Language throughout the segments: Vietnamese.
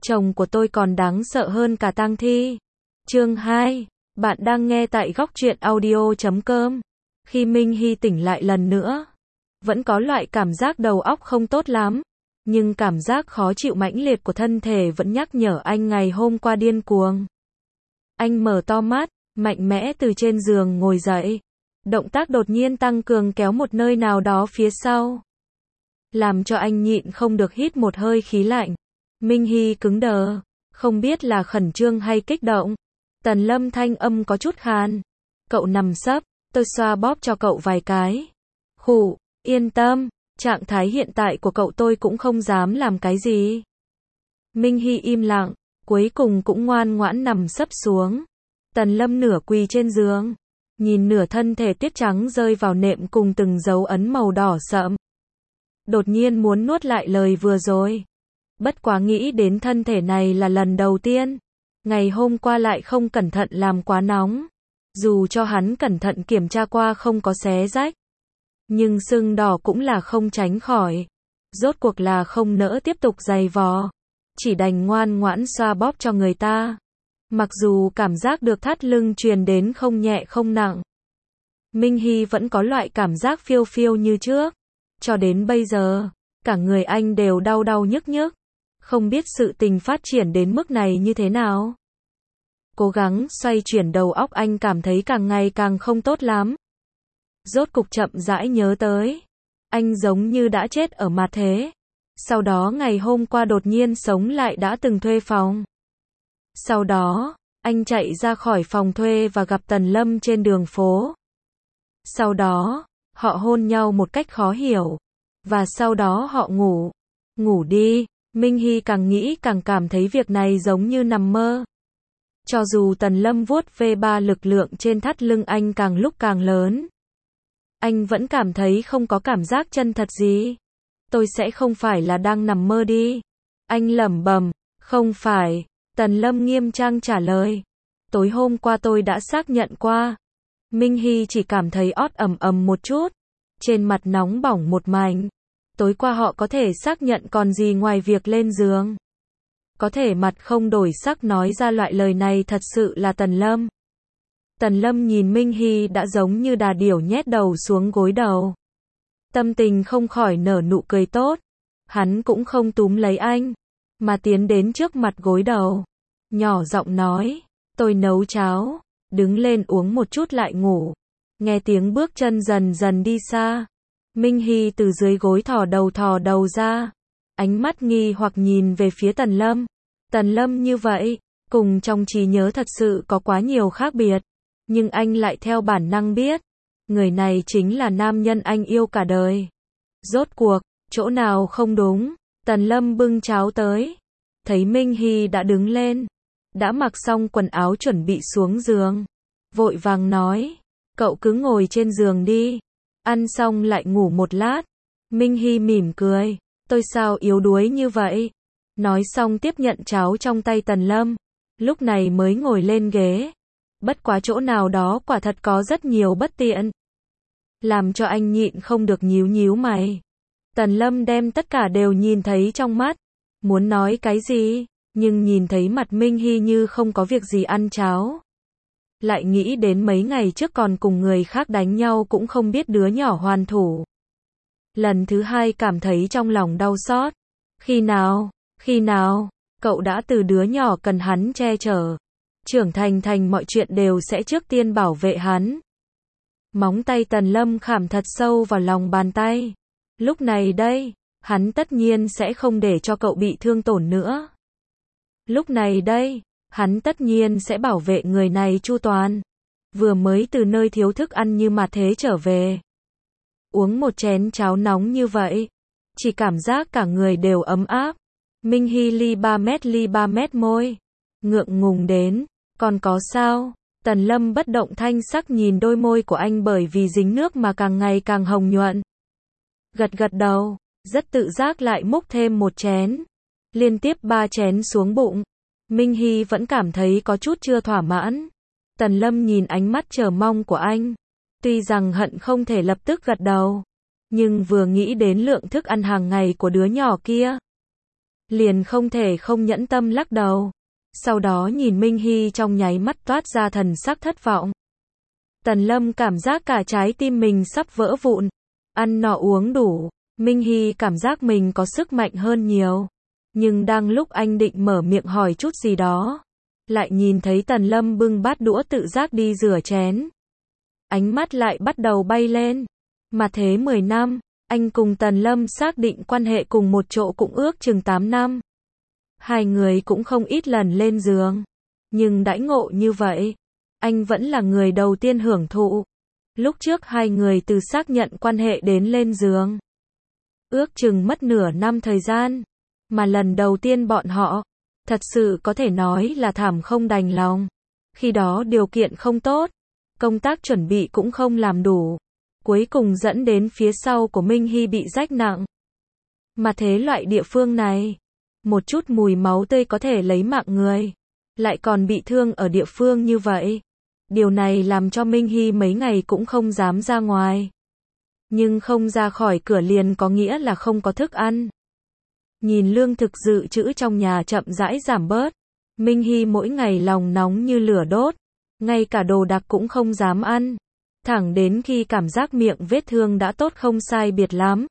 chồng của tôi còn đáng sợ hơn cả tang thi. Chương 2. Bạn đang nghe tại góc truyện audio.com. Khi Minh Hy tỉnh lại lần nữa, vẫn có loại cảm giác đầu óc không tốt lắm, nhưng cảm giác khó chịu mãnh liệt của thân thể vẫn nhắc nhở anh ngày hôm qua điên cuồng. Anh mở to mắt, mạnh mẽ từ trên giường ngồi dậy. Động tác đột nhiên tăng cường kéo một nơi nào đó phía sau, làm cho anh nhịn không được hít một hơi khí lạnh. Minh Hy cứng đờ, không biết là khẩn trương hay kích động. Tần Lâm thanh âm có chút khàn. Cậu nằm sấp, tôi xoa bóp cho cậu vài cái. Khụ, yên tâm, trạng thái hiện tại của cậu tôi cũng không dám làm cái gì. Minh Hy im lặng, cuối cùng cũng ngoan ngoãn nằm sấp xuống. Tần Lâm nửa quỳ trên giường, nhìn nửa thân thể tuyết trắng rơi vào nệm cùng từng dấu ấn màu đỏ sậm. Đột nhiên muốn nuốt lại lời vừa rồi. Bất quá nghĩ đến thân thể này là lần đầu tiên. Ngày hôm qua lại không cẩn thận làm quá nóng. Dù cho hắn cẩn thận kiểm tra qua không có xé rách, nhưng sưng đỏ cũng là không tránh khỏi. Rốt cuộc là không nỡ tiếp tục giày vò, chỉ đành ngoan ngoãn xoa bóp cho người ta. Mặc dù cảm giác được thắt lưng truyền đến không nhẹ không nặng, Minh Hy vẫn có loại cảm giác phiêu phiêu như trước. Cho đến bây giờ, cả người anh đều đau đau nhức nhức. Không biết sự tình phát triển đến mức này như thế nào. Cố gắng xoay chuyển đầu óc, anh cảm thấy càng ngày càng không tốt lắm. Rốt cục chậm rãi nhớ tới, anh giống như đã chết ở mặt thế. Sau đó ngày hôm qua đột nhiên sống lại đã từng thuê phòng. Sau đó, anh chạy ra khỏi phòng thuê và gặp Tần Lâm trên đường phố. Sau đó, họ hôn nhau một cách khó hiểu. Và sau đó họ ngủ. Ngủ đi. Minh Hy càng nghĩ càng cảm thấy việc này giống như nằm mơ. Cho dù Tần Lâm vuốt ve ba lực lượng trên thắt lưng anh càng lúc càng lớn, anh vẫn cảm thấy không có cảm giác chân thật gì. Tôi sẽ không phải là đang nằm mơ đi. Anh lẩm bẩm. Không phải. Tần Lâm nghiêm trang trả lời. Tối hôm qua tôi đã xác nhận qua. Minh Hy chỉ cảm thấy ót ẩm ẩm một chút. Trên mặt nóng bỏng một mảnh. Tối qua họ có thể xác nhận còn gì ngoài việc lên giường. Có thể mặt không đổi sắc nói ra loại lời này thật sự là Tần Lâm. Tần Lâm nhìn Minh Hy đã giống như đà điểu nhét đầu xuống gối đầu. Tâm tình không khỏi nở nụ cười tốt. Hắn cũng không túm lấy anh, mà tiến đến trước mặt gối đầu. Nhỏ giọng nói, tôi nấu cháo, đứng lên uống một chút lại ngủ. Nghe tiếng bước chân dần dần đi xa. Minh Hy từ dưới gối thò đầu ra. Ánh mắt nghi hoặc nhìn về phía Tần Lâm. Tần Lâm như vậy, cùng trong trí nhớ thật sự có quá nhiều khác biệt. Nhưng anh lại theo bản năng biết, người này chính là nam nhân anh yêu cả đời. Rốt cuộc, chỗ nào không đúng? Tần Lâm bưng cháo tới. Thấy Minh Hy đã đứng lên, đã mặc xong quần áo chuẩn bị xuống giường. Vội vàng nói, cậu cứ ngồi trên giường đi. Ăn xong lại ngủ một lát. Minh Hy mỉm cười. Tôi sao yếu đuối như vậy? Nói xong tiếp nhận cháo trong tay Tần Lâm. Lúc này mới ngồi lên ghế. Bất quá chỗ nào đó quả thật có rất nhiều bất tiện, làm cho anh nhịn không được nhíu nhíu mày. Tần Lâm đem tất cả đều nhìn thấy trong mắt. Muốn nói cái gì, nhưng nhìn thấy mặt Minh Hy như không có việc gì ăn cháo. Lại nghĩ đến mấy ngày trước còn cùng người khác đánh nhau cũng không biết đứa nhỏ hoàn thủ. Lần thứ hai cảm thấy trong lòng đau xót. Khi nào, cậu đã từ đứa nhỏ cần hắn che chở. Trưởng thành mọi chuyện đều sẽ trước tiên bảo vệ hắn. Móng tay Tần Lâm khảm thật sâu vào lòng bàn tay. Lúc này đây, hắn tất nhiên sẽ không để cho cậu bị thương tổn nữa. Lúc này đây, hắn tất nhiên sẽ bảo vệ người này chu toàn. Vừa mới từ nơi thiếu thức ăn như mà thế trở về. Uống một chén cháo nóng như vậy, chỉ cảm giác cả người đều ấm áp. Minh Hy ly ba mét môi. Ngượng ngùng đến, còn có sao? Tần Lâm bất động thanh sắc nhìn đôi môi của anh bởi vì dính nước mà càng ngày càng hồng nhuận. Gật đầu, rất tự giác lại múc thêm một chén. Liên tiếp 3 chén xuống bụng. Minh Hy vẫn cảm thấy có chút chưa thỏa mãn. Tần Lâm nhìn ánh mắt chờ mong của anh. Tuy rằng hận không thể lập tức gật đầu, nhưng vừa nghĩ đến lượng thức ăn hàng ngày của đứa nhỏ kia, liền không thể không nhẫn tâm lắc đầu. Sau đó nhìn Minh Hy trong nháy mắt toát ra thần sắc thất vọng. Tần Lâm cảm giác cả trái tim mình sắp vỡ vụn. Ăn no uống đủ, Minh Hy cảm giác mình có sức mạnh hơn nhiều. Nhưng đang lúc anh định mở miệng hỏi chút gì đó, lại nhìn thấy Tần Lâm bưng bát đũa tự giác đi rửa chén. Ánh mắt lại bắt đầu bay lên. Mà thế 10 năm, anh cùng Tần Lâm xác định quan hệ cùng một chỗ cũng ước chừng 8 năm. Hai người cũng không ít lần lên giường. Nhưng đãi ngộ như vậy, anh vẫn là người đầu tiên hưởng thụ. Lúc trước hai người từ xác nhận quan hệ đến lên giường, ước chừng mất nửa năm thời gian. Mà lần đầu tiên bọn họ, thật sự có thể nói là thảm không đành lòng. Khi đó điều kiện không tốt, công tác chuẩn bị cũng không làm đủ. Cuối cùng dẫn đến phía sau của Minh Hy bị rách nặng. Mà thế loại địa phương này, một chút mùi máu tươi có thể lấy mạng người. Lại còn bị thương ở địa phương như vậy. Điều này làm cho Minh Hy mấy ngày cũng không dám ra ngoài. Nhưng không ra khỏi cửa liền có nghĩa là không có thức ăn. Nhìn lương thực dự trữ trong nhà chậm rãi giảm bớt, Minh Hy mỗi ngày lòng nóng như lửa đốt, ngay cả đồ đặc cũng không dám ăn. Thẳng đến khi cảm giác miệng vết thương đã tốt không sai biệt lắm,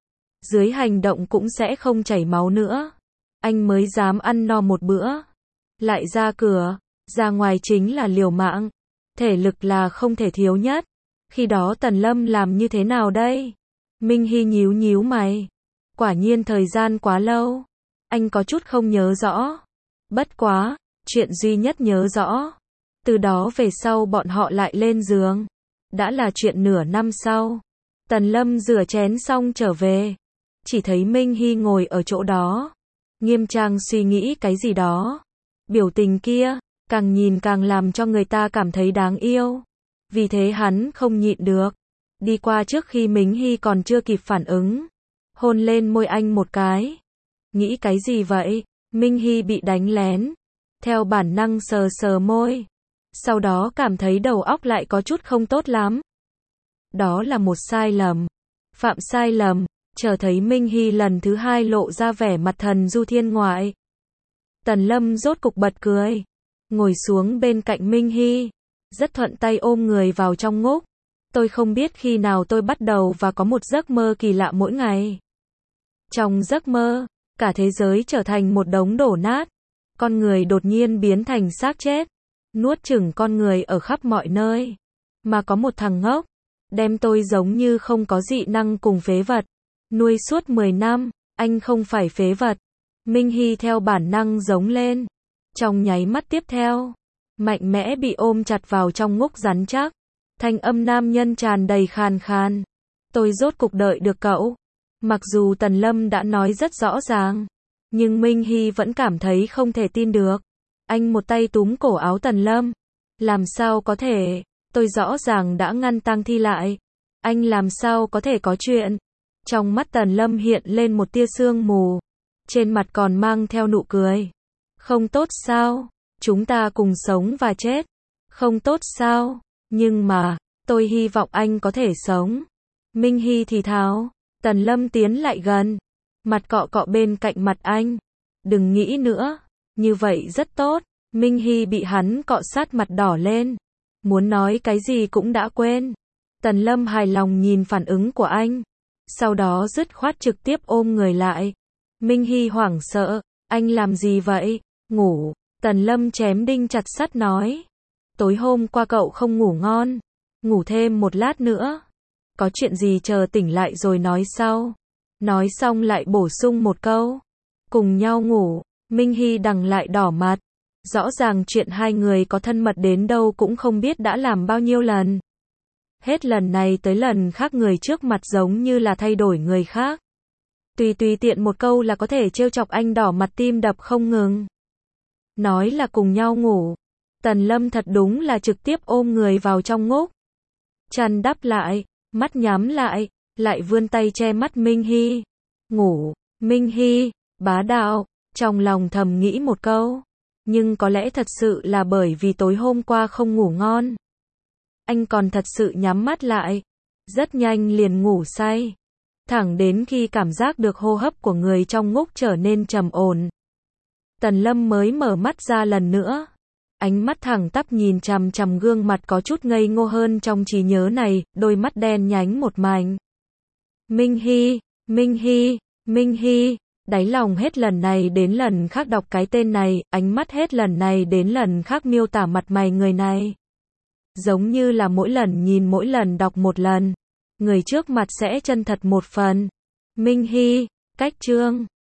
dưới hành động cũng sẽ không chảy máu nữa, anh mới dám ăn no một bữa. Lại ra cửa, ra ngoài chính là liều mạng. Thể lực là không thể thiếu nhất. Khi đó Tần Lâm làm như thế nào đây? Minh Hy nhíu nhíu mày. Quả nhiên thời gian quá lâu. Anh có chút không nhớ rõ. Bất quá, chuyện duy nhất nhớ rõ. Từ đó về sau bọn họ lại lên giường. Đã là chuyện nửa năm sau. Tần Lâm rửa chén xong trở về. Chỉ thấy Minh Hy ngồi ở chỗ đó. Nghiêm trang suy nghĩ cái gì đó. Biểu tình kia, càng nhìn càng làm cho người ta cảm thấy đáng yêu. Vì thế hắn không nhịn được. Đi qua trước khi Minh Hy còn chưa kịp phản ứng. Hôn lên môi anh một cái. Nghĩ cái gì vậy? Minh Hy bị đánh lén. Theo bản năng sờ sờ môi. Sau đó cảm thấy đầu óc lại có chút không tốt lắm. Đó là một sai lầm. Phạm sai lầm. Chờ thấy Minh Hy lần thứ hai lộ ra vẻ mặt thần du thiên ngoại. Tần Lâm rốt cục bật cười. Ngồi xuống bên cạnh Minh Hy. Rất thuận tay ôm người vào trong ngúc. Tôi không biết khi nào tôi bắt đầu và có một giấc mơ kỳ lạ mỗi ngày. Trong giấc mơ, cả thế giới trở thành một đống đổ nát. Con người đột nhiên biến thành xác chết. Nuốt chửng con người ở khắp mọi nơi. Mà có một thằng ngốc. Đem tôi giống như không có dị năng cùng phế vật. Nuôi suốt 10 năm, anh không phải phế vật. Minh Hy theo bản năng giống lên. Trong nháy mắt tiếp theo, mạnh mẽ bị ôm chặt vào trong ngúc rắn chắc. Thanh âm nam nhân tràn đầy khàn khàn. Tôi rốt cục đợi được cậu. Mặc dù Tần Lâm đã nói rất rõ ràng, nhưng Minh Hy vẫn cảm thấy không thể tin được. Anh một tay túm cổ áo Tần Lâm. Làm sao có thể, tôi rõ ràng đã ngăn tang thi lại. Anh làm sao có thể có chuyện. Trong mắt Tần Lâm hiện lên một tia sương mù. Trên mặt còn mang theo nụ cười. Không tốt sao? Chúng ta cùng sống và chết. Không tốt sao? Nhưng mà, tôi hy vọng anh có thể sống. Minh Hy thì thào. Tần Lâm tiến lại gần. Mặt cọ cọ bên cạnh mặt anh. Đừng nghĩ nữa. Như vậy rất tốt. Minh Hy bị hắn cọ sát mặt đỏ lên. Muốn nói cái gì cũng đã quên. Tần Lâm hài lòng nhìn phản ứng của anh. Sau đó dứt khoát trực tiếp ôm người lại. Minh Hy hoảng sợ. Anh làm gì vậy? Ngủ. Tần Lâm chém đinh chặt sắt nói. Tối hôm qua cậu không ngủ ngon. Ngủ thêm một lát nữa. Có chuyện gì chờ tỉnh lại rồi nói sau. Nói xong lại bổ sung một câu. Cùng nhau ngủ. Minh Hy đằng lại đỏ mặt. Rõ ràng chuyện hai người có thân mật đến đâu cũng không biết đã làm bao nhiêu lần. Hết lần này tới lần khác người trước mặt giống như là thay đổi người khác. Tùy tiện một câu là có thể trêu chọc anh đỏ mặt tim đập không ngừng. Nói là cùng nhau ngủ. Tần Lâm thật đúng là trực tiếp ôm người vào trong ngúc. Chăn đắp lại, mắt nhắm lại, lại vươn tay che mắt Minh Hy. Ngủ, Minh Hy, bá đạo, trong lòng thầm nghĩ một câu. Nhưng có lẽ thật sự là bởi vì tối hôm qua không ngủ ngon. Anh còn thật sự nhắm mắt lại. Rất nhanh liền ngủ say. thẳng đến khi cảm giác được hô hấp của người trong ngúc trở nên trầm ổn. Tần Lâm mới mở mắt ra lần nữa. Ánh mắt thẳng tắp nhìn chằm chằm gương mặt có chút ngây ngô hơn trong trí nhớ này, đôi mắt đen nhánh một mảnh. Minh Hy, Minh Hy, Minh Hy, đáy lòng hết lần này đến lần khác đọc cái tên này, ánh mắt hết lần này đến lần khác miêu tả mặt mày người này. Giống như là mỗi lần nhìn mỗi lần đọc một lần, người trước mặt sẽ chân thật một phần. Minh Hy, cách chương